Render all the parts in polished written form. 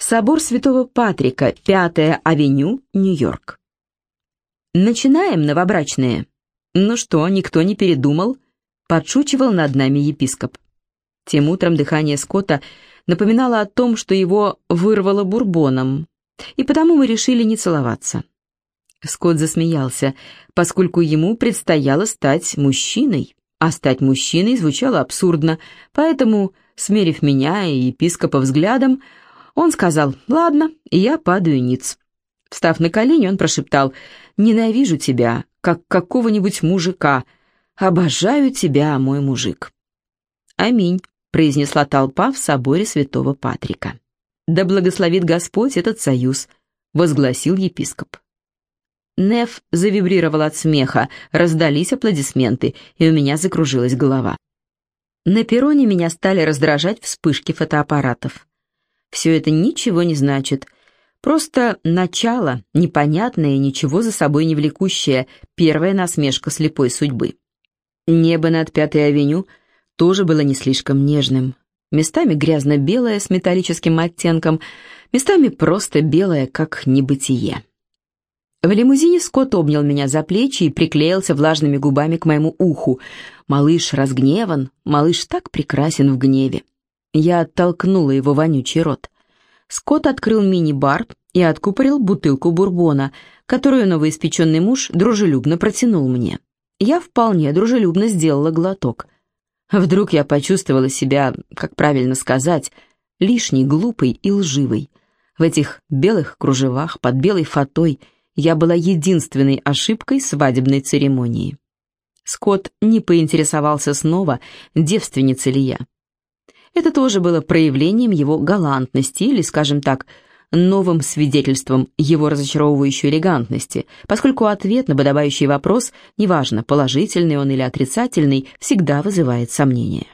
Собор Святого Патрика, 5-я авеню, Нью-Йорк. «Начинаем, новобрачные!» «Ну что, никто не передумал?» — подшучивал над нами епископ. Тем утром дыхание Скотта напоминало о том, что его вырвало бурбоном, и потому мы решили не целоваться. Скотт засмеялся, поскольку ему предстояло стать мужчиной, а стать мужчиной звучало абсурдно, поэтому, смерив меня и епископа взглядом, он сказал: «Ладно, я падаю ниц». Встав на колени, он прошептал: «Ненавижу тебя, как какого-нибудь мужика. Обожаю тебя, мой мужик». «Аминь», — произнесла толпа в соборе Святого Патрика. «Да благословит Господь этот союз», — возгласил епископ. Неф завибрировал от смеха, раздались аплодисменты, и у меня закружилась голова. На перроне меня стали раздражать вспышки фотоаппаратов. Все это ничего не значит. Просто начало, непонятное и ничего за собой не влекущее, первая насмешка слепой судьбы. Небо над 5-й авеню тоже было не слишком нежным. Местами грязно-белое с металлическим оттенком, местами просто белое, как небытие. В лимузине Скотт обнял меня за плечи и приклеился влажными губами к моему уху. Малыш разгневан, малыш так прекрасен в гневе. Я оттолкнула его вонючий рот. Скотт открыл мини-бар и откупорил бутылку бурбона, которую новоиспеченный муж дружелюбно протянул мне. Я вполне дружелюбно сделала глоток. Вдруг я почувствовала себя, как правильно сказать, лишней, глупой и лживой. В этих белых кружевах под белой фатой я была единственной ошибкой свадебной церемонии. Скотт не поинтересовался снова, девственница ли я. Это тоже было проявлением его галантности или, скажем так, новым свидетельством его разочаровывающей элегантности, поскольку ответ на подобающий вопрос, неважно, положительный он или отрицательный, всегда вызывает сомнения.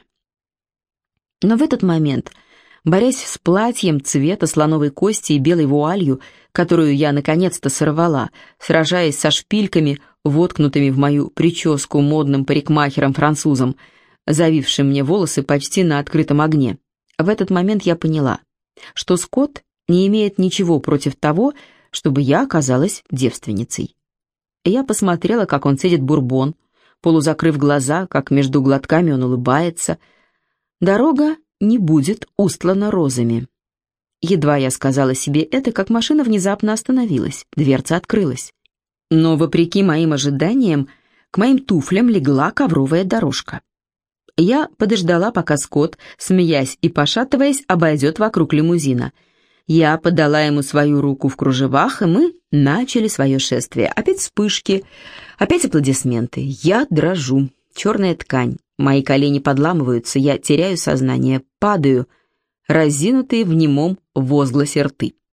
Но в этот момент, борясь с платьем цвета слоновой кости и белой вуалью, которую я наконец-то сорвала, сражаясь со шпильками, воткнутыми в мою прическу модным парикмахером-французом, завившим мне волосы почти на открытом огне, в этот момент я поняла, что Скотт не имеет ничего против того, чтобы я оказалась девственницей. Я посмотрела, как он цедит бурбон, полузакрыв глаза, как между глотками он улыбается. Дорога не будет устлана розами. Едва я сказала себе это, как машина внезапно остановилась, дверца открылась. Но, вопреки моим ожиданиям, к моим туфлям легла ковровая дорожка. Я подождала, пока Скотт, смеясь и пошатываясь, обойдет вокруг лимузина. Я подала ему свою руку в кружевах, и мы начали свое шествие. Опять вспышки, опять аплодисменты. Я дрожу. Черная ткань. Мои колени подламываются, я теряю сознание, падаю, разинутые в немом возгласе рты.